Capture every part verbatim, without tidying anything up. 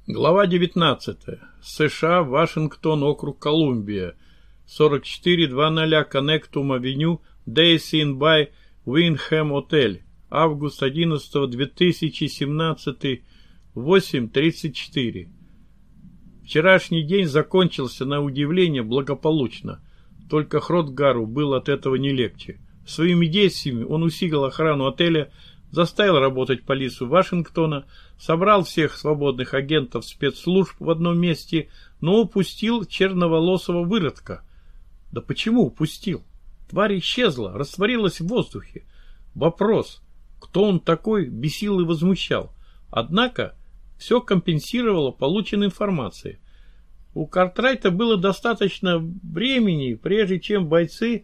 Глава девятнадцатая. США, Вашингтон, округ Колумбия. сорок четыре двадцать Коннектум-авеню, Days Inn by Wyndham Hotel. Август одиннадцатого две тысячи семнадцатого, восемь тридцать четыре. Вчерашний день закончился на удивление благополучно. Только Хродгару было от этого не легче. Своими действиями он усилил охрану отеля, заставил работать полицию Вашингтона, собрал всех свободных агентов спецслужб в одном месте, но упустил черноволосого выродка. Да почему упустил? Тварь исчезла, растворилась в воздухе. Вопрос, кто он такой, бесил и возмущал. Однако все компенсировало полученной информацией. У Картрайта было достаточно времени, прежде чем бойцы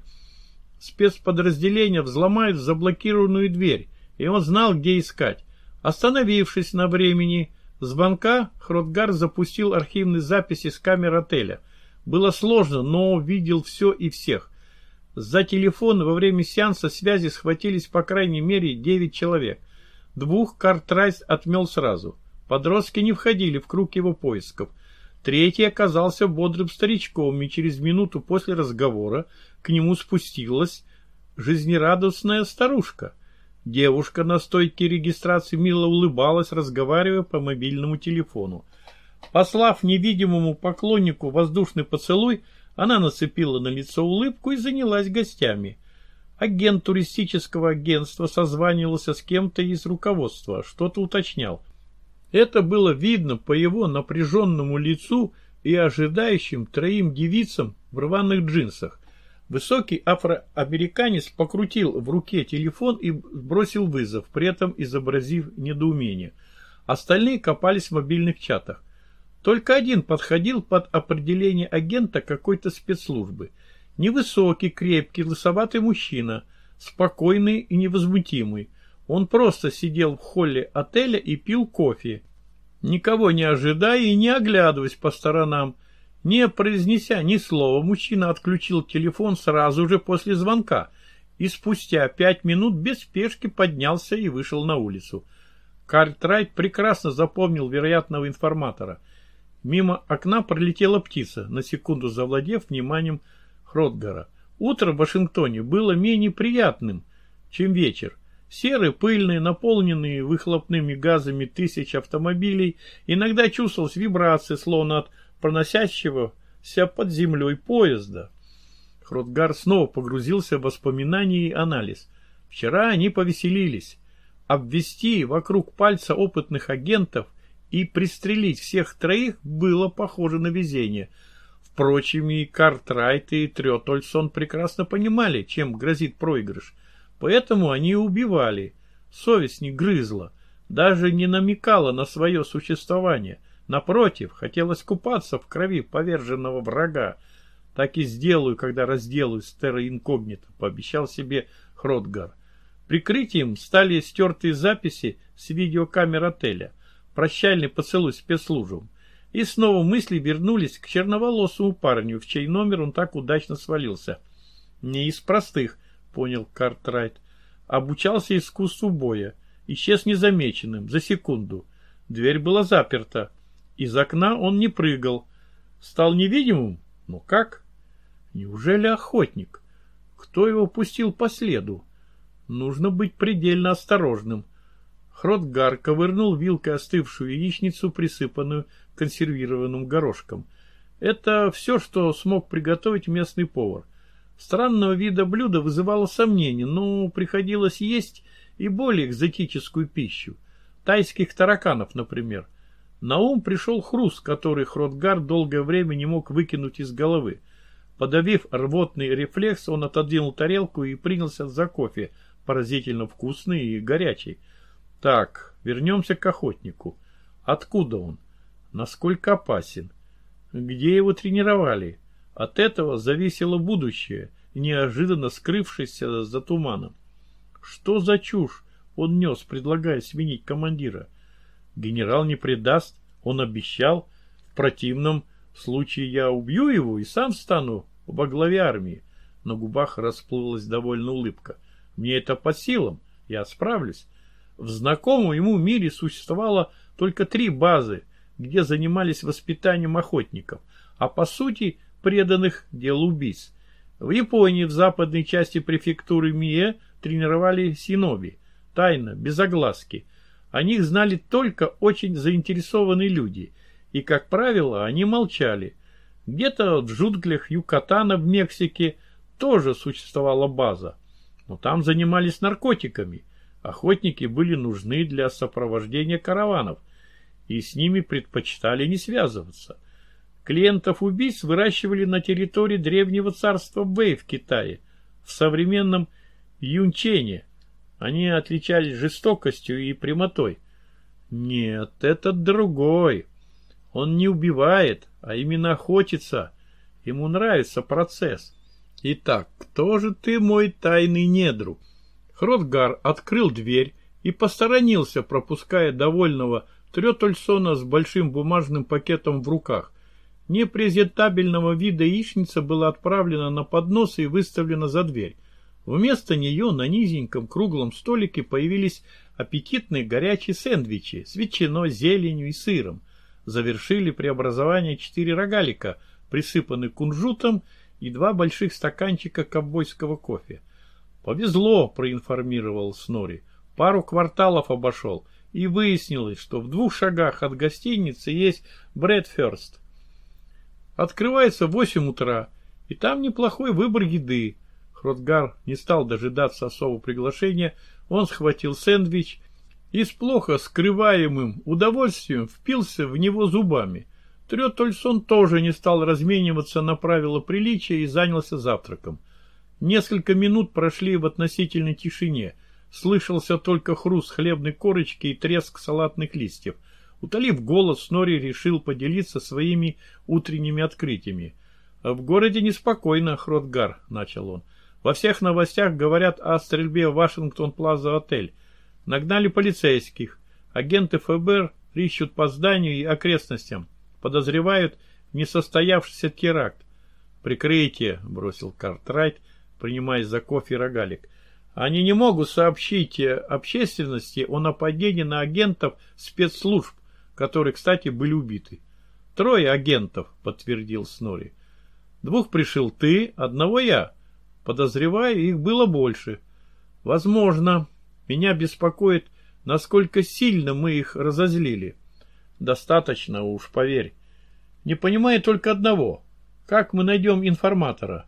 спецподразделения взломают заблокированную дверь, и он знал, где искать. Остановившись на времени звонка, Хродгар запустил архивные записи с камер отеля. Было сложно, но видел все и всех. За телефон во время сеанса связи схватились по крайней мере девять человек. Двух Картрайт отмел сразу. Подростки не входили в круг его поисков. Третий оказался бодрым старичком, и через минуту после разговора к нему спустилась жизнерадостная старушка. Девушка на стойке регистрации мило улыбалась, разговаривая по мобильному телефону. Послав невидимому поклоннику воздушный поцелуй, она нацепила на лицо улыбку и занялась гостями. Агент туристического агентства созванивался с кем-то из руководства, что-то уточнял. Это было видно по его напряженному лицу и ожидающим троим девицам в рваных джинсах. Высокий афроамериканец покрутил в руке телефон и бросил вызов, при этом изобразив недоумение. Остальные копались в мобильных чатах. Только один подходил под определение агента какой-то спецслужбы. Невысокий, крепкий, лысоватый мужчина, спокойный и невозмутимый. Он просто сидел в холле отеля и пил кофе, никого не ожидая и не оглядываясь по сторонам. Не произнеся ни слова, мужчина отключил телефон сразу же после звонка и спустя пять минут без спешки поднялся и вышел на улицу. Картрайт прекрасно запомнил вероятного информатора. Мимо окна пролетела птица, на секунду завладев вниманием Хродгара. Утро в Вашингтоне было менее приятным, чем вечер. Серые, пыльные, наполненные выхлопными газами тысяч автомобилей, иногда чувствовалась вибрация, словно от проносящегося под землей поезда. Хродгар снова погрузился в воспоминания и анализ. Вчера они повеселились. Обвести вокруг пальца опытных агентов и пристрелить всех троих было похоже на везение. Впрочем, и Картрайт, и Трётольсон прекрасно понимали, чем грозит проигрыш. Поэтому они убивали. Совесть не грызла, даже не намекала на свое существование. Напротив, хотелось купаться в крови поверженного врага. Так и сделаю, когда разделаюсь с терра инкогнито, пообещал себе Хродгар. Прикрытием стали стертые записи с видеокамер отеля, прощальный поцелуй спецслужбам. И снова мысли вернулись к черноволосому парню, в чей номер он так удачно свалился. Не из простых, понял Картрайт. Обучался искусству боя. Исчез незамеченным, за секунду. Дверь была заперта. Из окна он не прыгал. Стал невидимым? Ну как? Неужели охотник? Кто его пустил по следу? Нужно быть предельно осторожным. Хродгар ковырнул вилкой остывшую яичницу, присыпанную консервированным горошком. Это все, что смог приготовить местный повар. Странного вида блюдо вызывало сомнения, но приходилось есть и более экзотическую пищу. Тайских тараканов, например. На ум пришел хруст, который Хродгар долгое время не мог выкинуть из головы. Подавив рвотный рефлекс, он отодвинул тарелку и принялся за кофе, поразительно вкусный и горячий. Так, вернемся к охотнику. Откуда он? Насколько опасен? Где его тренировали? От этого зависело будущее, неожиданно скрывшееся за туманом. Что за чушь он нес, предлагая сменить командира? Генерал не предаст, он обещал. В противном случае я убью его и сам стану во главе армии. На губах расплылась довольно улыбка. Мне это по силам, я справлюсь. В знакомом ему мире существовало только три базы, где занимались воспитанием охотников, а по сути преданных делу убийств. В Японии, в западной части префектуры Мие, тренировали синоби, тайно, без огласки. О них знали только очень заинтересованные люди, и, как правило, они молчали. Где-то в джунглях Юкатана в Мексике тоже существовала база, но там занимались наркотиками. Охотники были нужны для сопровождения караванов, и с ними предпочитали не связываться. Клиентов убийц выращивали на территории древнего царства Бэй в Китае, в современном Юнчене. Они отличались жестокостью и прямотой. Нет, этот другой. Он не убивает, а именно охотится. Ему нравится процесс. Итак, кто же ты, мой тайный недруг? Хротгар открыл дверь и посторонился, пропуская довольного Трётольсона с большим бумажным пакетом в руках. Непрезентабельного вида яичница была отправлена на поднос и выставлена за дверь. Вместо нее на низеньком круглом столике появились аппетитные горячие сэндвичи с ветчиной, зеленью и сыром. Завершили преобразование четыре рогалика, присыпанные кунжутом, и два больших стаканчика ковбойского кофе. «Повезло», — проинформировал Снори. «Пару кварталов обошел, и выяснилось, что в двух шагах от гостиницы есть Брэдферст. Открывается в восемь утра, и там неплохой выбор еды». Хротгар не стал дожидаться особого приглашения, он схватил сэндвич и с плохо скрываемым удовольствием впился в него зубами. Трётольсон тоже не стал размениваться на правила приличия и занялся завтраком. Несколько минут прошли в относительной тишине. Слышался только хруст хлебной корочки и треск салатных листьев. Утолив голод, Снори решил поделиться своими утренними открытиями. «В городе неспокойно, Хротгар», — начал он. «Во всех новостях говорят о стрельбе в Вашингтон-Плаза-отель. Нагнали полицейских. Агенты эф бэ эр рыщут по зданию и окрестностям. Подозревают в несостоявшийся теракт». «Прикрытие», — бросил Картрайт, принимаясь за кофе и рогалик. «Они не могут сообщить общественности о нападении на агентов спецслужб, которые, кстати, были убиты». «Трое агентов», — подтвердил Снори. «Двух пришил ты, одного я. Подозреваю, их было больше. Возможно, меня беспокоит, насколько сильно мы их разозлили». «Достаточно уж, поверь. Не понимаю только одного. Как мы найдем информатора?»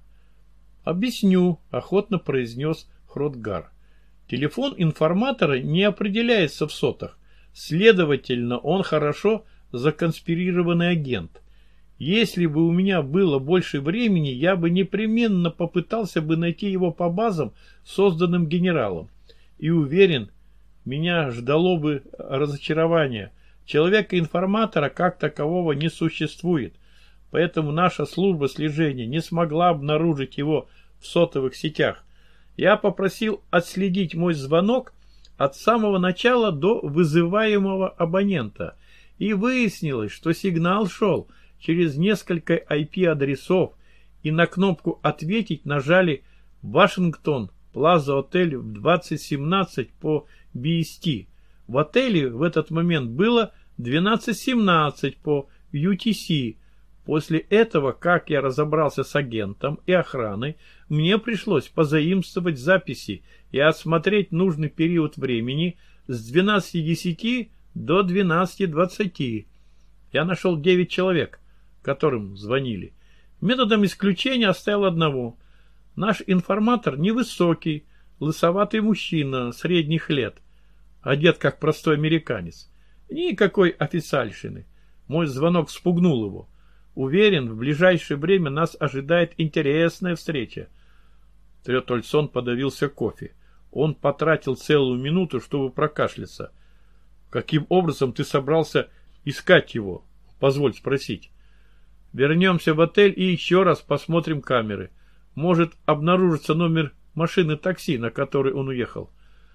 «Объясню», — охотно произнес Хротгар. «Телефон информатора не определяется в сотах. Следовательно, он хорошо законспирированный агент. Если бы у меня было больше времени, я бы непременно попытался бы найти его по базам, созданным генералом. И уверен, меня ждало бы разочарование. Человека-информатора как такового не существует, поэтому наша служба слежения не смогла обнаружить его в сотовых сетях. Я попросил отследить мой звонок от самого начала до вызываемого абонента, и выяснилось, что сигнал шел через несколько ай пи-адресов, и на кнопку «Ответить» нажали «Вашингтон, Плаза-отель в двадцать семнадцать по би эс ти». В отеле в этот момент было двенадцать семнадцать по ю ти си. После этого, как я разобрался с агентом и охраной, мне пришлось позаимствовать записи и осмотреть нужный период времени с двенадцати десяти до двенадцати двадцати. Я нашел девять человек, которым звонили. Методом исключения оставил одного. Наш информатор невысокий, лысоватый мужчина средних лет, одет как простой американец. Никакой официальщины. Мой звонок спугнул его. Уверен, в ближайшее время нас ожидает интересная встреча. Трётольсон подавился кофе. Он потратил целую минуту, чтобы прокашляться. Каким образом ты собрался искать его? Позволь спросить. Вернемся в отель и еще раз посмотрим камеры. Может обнаружится номер машины такси, на которой он уехал.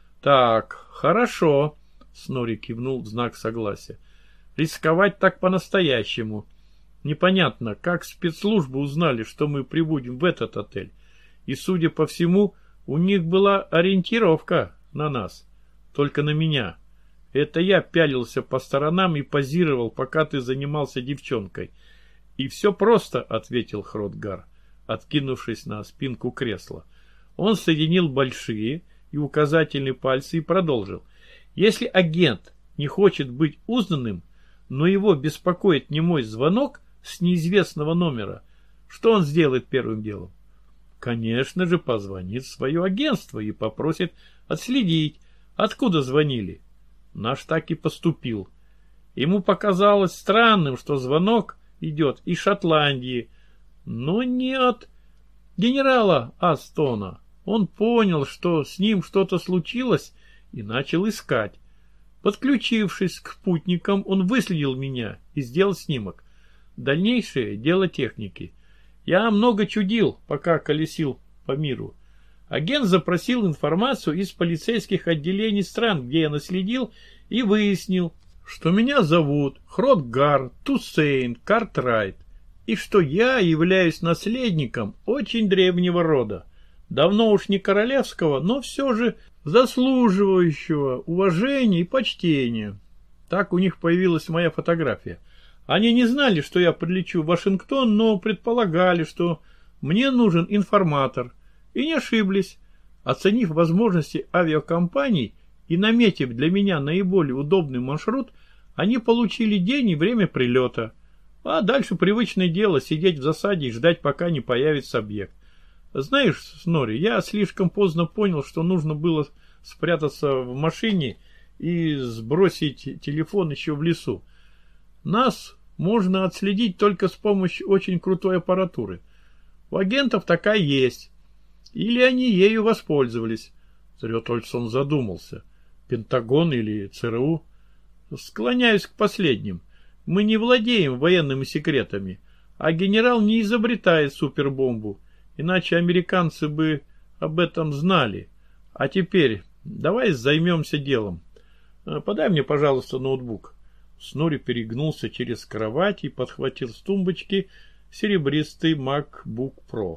Так, хорошо. Снори кивнул в знак согласия. Рисковать так по-настоящему. Непонятно, как спецслужбы узнали, что мы прибудем в этот отель. И, судя по всему, у них была ориентировка на нас. Только на меня. Это я пялился по сторонам и позировал, пока ты занимался девчонкой. И все просто, ответил Хротгар, откинувшись на спинку кресла. Он соединил большие и указательные пальцы и продолжил. Если агент не хочет быть узнанным, но его беспокоит немой звонок с неизвестного номера, что он сделает первым делом? Конечно же, позвонит в свое агентство и попросит отследить, откуда звонили. Наш так и поступил. Ему показалось странным, что звонок идет из Шотландии, но не от генерала Астона. Он понял, что с ним что-то случилось, и начал искать. Подключившись к спутникам, он выследил меня и сделал снимок. Дальнейшее дело техники. Я много чудил, пока колесил по миру. Агент запросил информацию из полицейских отделений стран, где я наследил, и выяснил, что меня зовут Хротгар Туссейн Картрайт, и что я являюсь наследником очень древнего рода. Давно уж не королевского, но все же заслуживающего уважения и почтения. Так у них появилась моя фотография. Они не знали, что я прилечу в Вашингтон, но предполагали, что мне нужен информатор. И не ошиблись. Оценив возможности авиакомпаний и наметив для меня наиболее удобный маршрут, они получили день и время прилета. А дальше привычное дело сидеть в засаде и ждать, пока не появится объект. Знаешь, Снори, я слишком поздно понял, что нужно было спрятаться в машине и сбросить телефон еще в лесу. Нас можно отследить только с помощью очень крутой аппаратуры. У агентов такая есть. Или они ею воспользовались. Трётольсон задумался. Пентагон или ЦРУ? Склоняюсь к последним. Мы не владеем военными секретами, а генерал не изобретает супербомбу, иначе американцы бы об этом знали. А теперь давай займемся делом. Подай мне, пожалуйста, ноутбук. Снори перегнулся через кровать и подхватил с тумбочки серебристый MacBook Pro.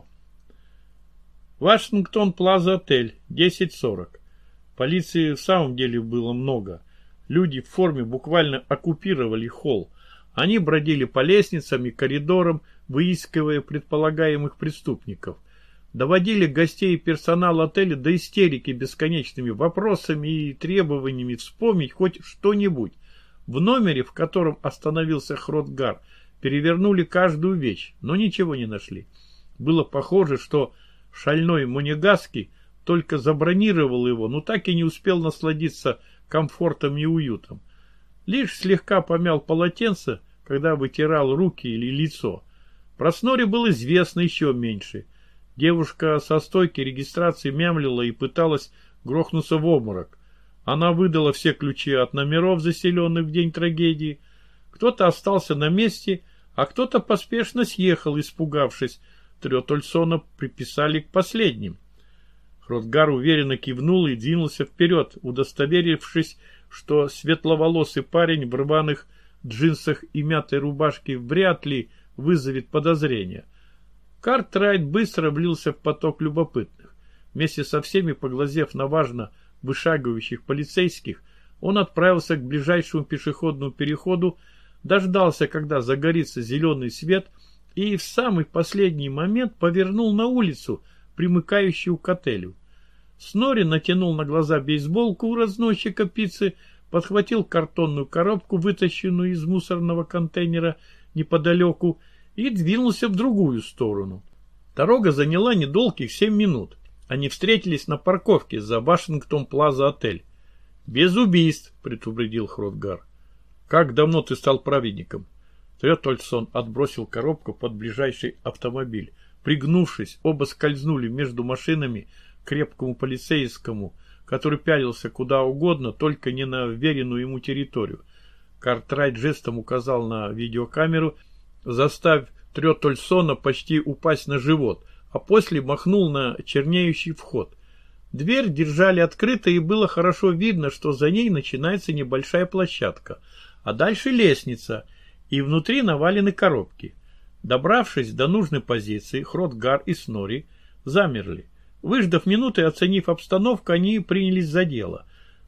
Вашингтон Плаза Отель, десять сорок. Полиции в самом деле было много. Люди в форме буквально оккупировали холл. Они бродили по лестницам и коридорам, выискивая предполагаемых преступников. Доводили гостей и персонал отеля до истерики бесконечными вопросами и требованиями вспомнить хоть что-нибудь. В номере, в котором остановился Хротгар, перевернули каждую вещь, но ничего не нашли. Было похоже, что шальной Монегаски только забронировал его, но так и не успел насладиться комфортом и уютом. Лишь слегка помял полотенце, когда вытирал руки или лицо. Про Снори было известно еще меньше. Девушка со стойки регистрации мямлила и пыталась грохнуться в обморок. Она выдала все ключи от номеров, заселенных в день трагедии. Кто-то остался на месте, а кто-то поспешно съехал, испугавшись. Трётольсона приписали к последним. Хротгар уверенно кивнул и двинулся вперед, удостоверившись, что светловолосый парень в рваных джинсах и мятой рубашке вряд ли вызовет подозрения. Картрайт быстро влился в поток любопытных. Вместе со всеми, поглазев на важно вышагивающих полицейских, он отправился к ближайшему пешеходному переходу, дождался, когда загорится зеленый свет, и в самый последний момент повернул на улицу, примыкающую к отелю. Снори натянул на глаза бейсболку у разносчика пиццы, подхватил картонную коробку, вытащенную из мусорного контейнера неподалеку, и двинулся в другую сторону. Дорога заняла недолгих семь минут. Они встретились на парковке за Вашингтон Плаза Отель. «Без убийств», — предупредил Хротгар. «Как давно ты стал праведником?» Трётольсон отбросил коробку под ближайший автомобиль. Пригнувшись, оба скользнули между машинами к крепкому полицейскому, который пялился куда угодно, только не на вверенную ему территорию. Картрайт жестом указал на видеокамеру, заставив Трётольсона почти упасть на живот, а после махнул на чернеющий вход. Дверь держали открытой, и было хорошо видно, что за ней начинается небольшая площадка, а дальше лестница, и внутри навалены коробки. Добравшись до нужной позиции, Хротгар и Снори замерли. Выждав минуты и оценив обстановку, они принялись за дело.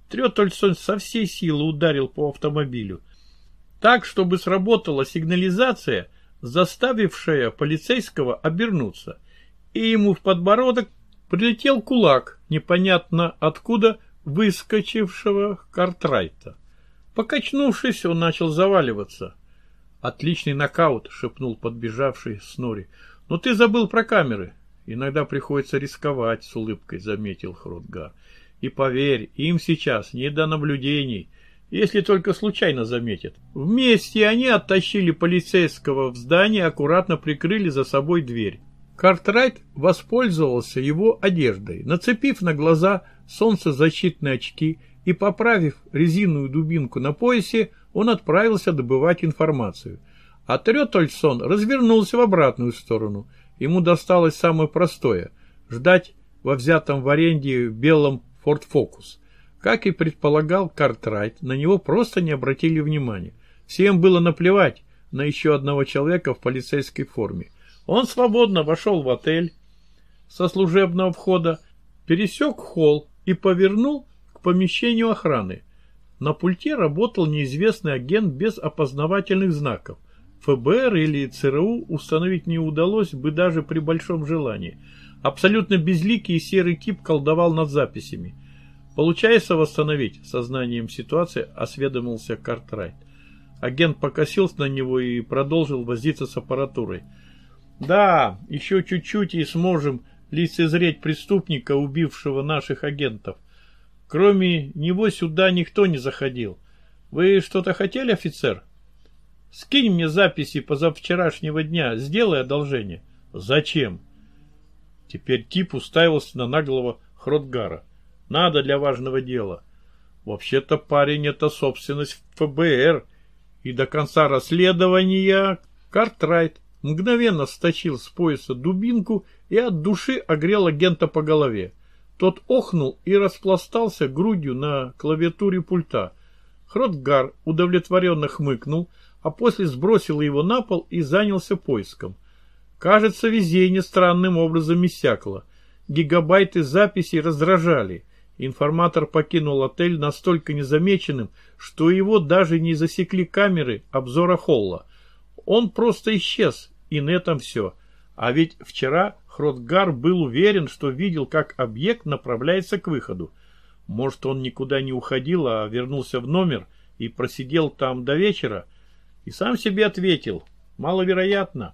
Трётольсон со всей силы ударил по автомобилю, так, чтобы сработала сигнализация, заставившая полицейского обернуться, и ему в подбородок прилетел кулак, непонятно откуда выскочившего Картрайта. Покачнувшись, он начал заваливаться. «Отличный нокаут», — шепнул подбежавший Снори. «Но ты забыл про камеры». «Иногда приходится рисковать», — с улыбкой заметил Хротгар. «И поверь, им сейчас не до наблюдений, если только случайно заметят». Вместе они оттащили полицейского в здание, аккуратно прикрыли за собой дверь. Картрайт воспользовался его одеждой, нацепив на глаза солнцезащитные очки и поправив резиновую дубинку на поясе, он отправился добывать информацию. А Трётольсон развернулся в обратную сторону. Ему досталось самое простое – ждать во взятом в аренде белом Ford Focus. Как и предполагал Картрайт, на него просто не обратили внимания. Всем было наплевать на еще одного человека в полицейской форме. Он свободно вошел в отель со служебного входа, пересек холл и повернул к помещению охраны. На пульте работал неизвестный агент без опознавательных знаков. ФБР или ЦРУ установить не удалось бы даже при большом желании. Абсолютно безликий серый тип колдовал над записями. «Получается восстановить?» — сознанием ситуации осведомился Картрайт. Агент покосился на него и продолжил возиться с аппаратурой. «Да, еще чуть-чуть и сможем лицезреть преступника, убившего наших агентов. Кроме него сюда никто не заходил. Вы что-то хотели, офицер? Скинь мне записи позавчерашнего дня, сделай одолжение». «Зачем?» Теперь тип уставился на наглого Хротгара. «Надо для важного дела». «Вообще-то, парень, это собственность ФБР. И до конца расследования...» Картрайт мгновенно стащил с пояса дубинку и от души огрел агента по голове. Тот охнул и распластался грудью на клавиатуре пульта. Хротгар удовлетворенно хмыкнул, а после сбросил его на пол и занялся поиском. Кажется, везение странным образом иссякло. Гигабайты записей раздражали. Информатор покинул отель настолько незамеченным, что его даже не засекли камеры обзора холла. Он просто исчез, и на этом все. А ведь вчера Хротгар был уверен, что видел, как объект направляется к выходу. Может, он никуда не уходил, а вернулся в номер и просидел там до вечера? И сам себе ответил: маловероятно.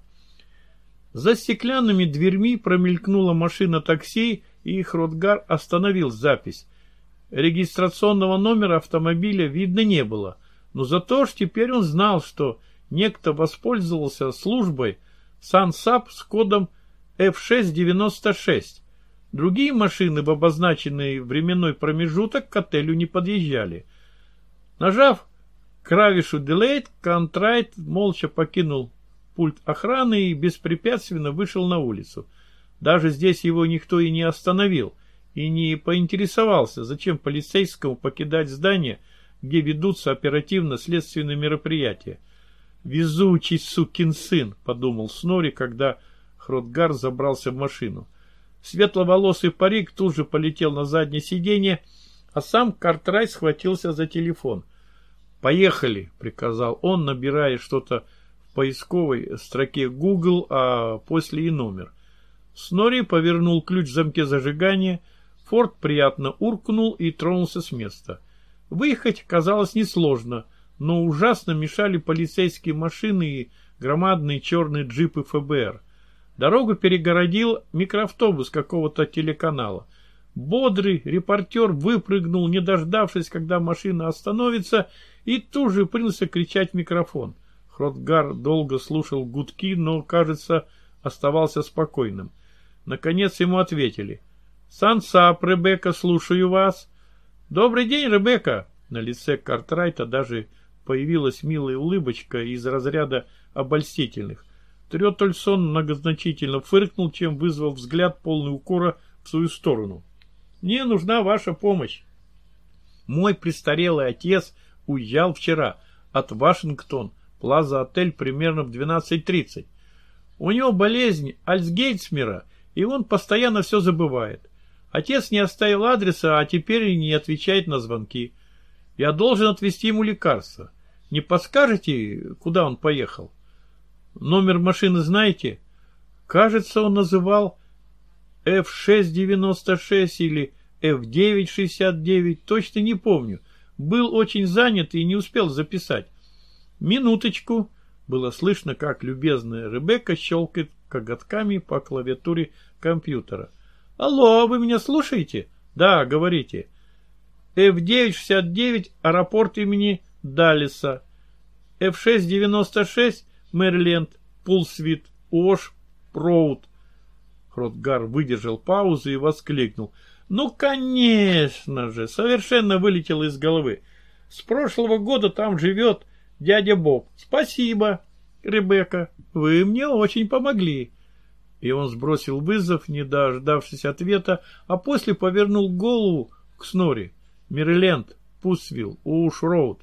За стеклянными дверьми промелькнула машина такси, и Хротгар остановил запись. Регистрационного номера автомобиля видно не было, но зато ж теперь он знал, что некто воспользовался службой Сансап с кодом эф шесть девяносто шесть. Другие машины в обозначенный временной промежуток к отелю не подъезжали. Нажав клавишу Delete, Картрайт молча покинул пульт охраны и беспрепятственно вышел на улицу. Даже здесь его никто и не остановил, и не поинтересовался, зачем полицейскому покидать здание, где ведутся оперативно-следственные мероприятия. «Везучий сукин сын», — подумал Снори, когда Хротгар забрался в машину. Светловолосый парик тут же полетел на заднее сиденье, а сам Картрайт схватился за телефон. «Поехали», — приказал он, набирая что-то в поисковой строке Google, а после и номер. Снори повернул ключ в замке зажигания, Форд приятно уркнул и тронулся с места. Выехать казалось несложно, но ужасно мешали полицейские машины и громадные черные джипы ФБР. Дорогу перегородил микроавтобус какого-то телеканала. Бодрый репортер выпрыгнул, не дождавшись, когда машина остановится, и тут же принялся кричать в микрофон. Хротгар долго слушал гудки, но, кажется, оставался спокойным. Наконец ему ответили. «Сансап, Ребекка, слушаю вас». «Добрый день, Ребекка». На лице Картрайта даже появилась милая улыбочка из разряда обольстительных. Трётольсон многозначительно фыркнул, чем вызвал взгляд полный укора в свою сторону. «Мне нужна ваша помощь. Мой престарелый отец уезжал вчера от Вашингтон, Плаза-отель, примерно в двенадцать тридцать. У него болезнь Альцгеймера, и он постоянно все забывает. Отец не оставил адреса, а теперь не отвечает на звонки. Я должен отвезти ему лекарства. Не подскажете, куда он поехал? Номер машины знаете? Кажется, он называл эф шесть девяносто шесть или эф девять шестьдесят девять, точно не помню. Был очень занят и не успел записать. Минуточку. Было слышно, как любезная Ребекка щелкает коготками по клавиатуре компьютера. Алло, вы меня слушаете? Да, говорите. эф девять шестьдесят девять, аэропорт имени Даллеса. эф шесть девяносто шесть, Мэриленд, Пулсвит, Ош, Роуд. Хротгар выдержал паузу и воскликнул. Ну, конечно же, совершенно вылетело из головы. С прошлого года там живет дядя Боб. Спасибо, Ребекка, вы мне очень помогли. И он сбросил вызов, не дождавшись ответа, а после повернул голову к Снори. Мэриленд, Пулсвилл, Оуш-Роуд.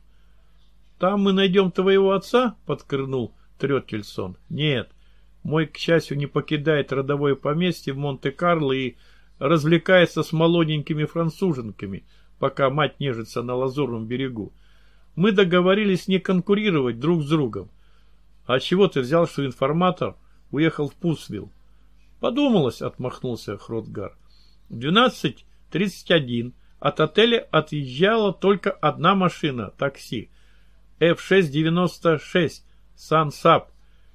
Там мы найдем твоего отца? Подкрынул Треттельсон. Нет, мой, к счастью, не покидает родовое поместье в Монте-Карло и развлекается с молоденькими француженками, пока мать нежится на Лазурном берегу. Мы договорились не конкурировать друг с другом. А чего ты взял, что информатор уехал в Пулсвилл? Подумалось, отмахнулся Хротгар. В двенадцать тридцать один от отеля отъезжала только одна машина, такси. эф шесть девяносто шесть, Сан-Сап.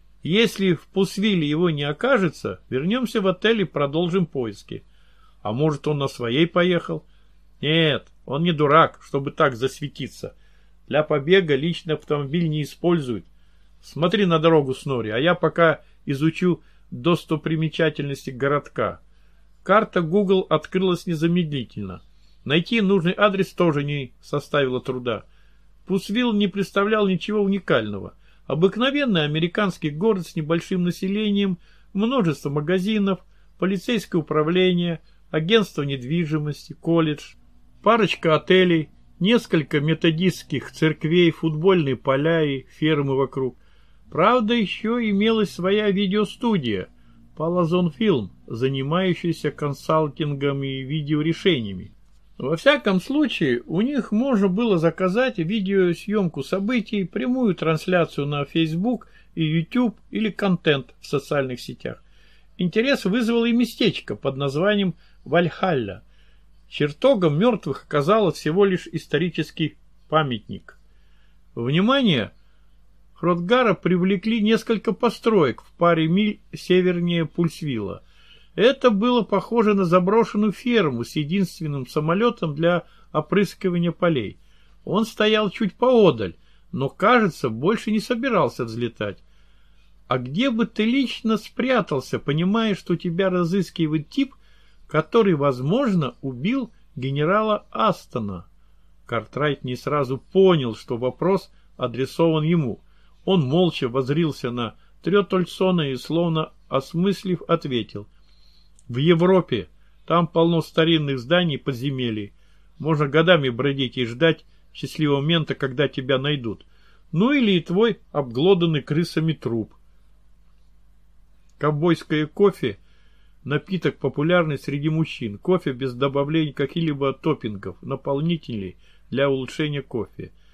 Если в Пулсвилле его не окажется, вернемся в отель и продолжим поиски. А может, он на своей поехал? Нет, он не дурак, чтобы так засветиться. Для побега личный автомобиль не используют. Смотри на дорогу, Снори, а я пока изучу достопримечательности городка. Карта Google открылась незамедлительно. Найти нужный адрес тоже не составило труда. Пулсвилл не представлял ничего уникального. Обыкновенный американский город с небольшим населением, множество магазинов, полицейское управление, агентство недвижимости, колледж, парочка отелей, несколько методистских церквей, футбольные поля и фермы вокруг. Правда, еще имелась своя видеостудия Palazon Film, занимающаяся консалтингом и видеорешениями. Во всяком случае, у них можно было заказать видеосъемку событий, прямую трансляцию на Facebook и YouTube или контент в социальных сетях. Интерес вызвало и местечко под названием Вальхалля. Чертогом мертвых оказалось всего лишь исторический памятник. Внимание Хротгара привлекли несколько построек в паре миль севернее Пулсвилла. Это было похоже на заброшенную ферму с единственным самолетом для опрыскивания полей. Он стоял чуть поодаль, но, кажется, больше не собирался взлетать. А где бы ты лично спрятался, понимая, что тебя разыскивает тип, который, возможно, убил генерала Астона? Картрайт не сразу понял, что вопрос адресован ему. Он молча воззрился на Треттельсона и, словно осмыслив, ответил. В Европе. Там полно старинных зданий и подземелий. Можно годами бродить и ждать счастливого момента, когда тебя найдут. Ну или и твой обглоданный крысами труп. Ковбойское кофе – напиток, популярный среди мужчин. Кофе без добавления каких-либо топпингов, наполнителей для улучшения кофе.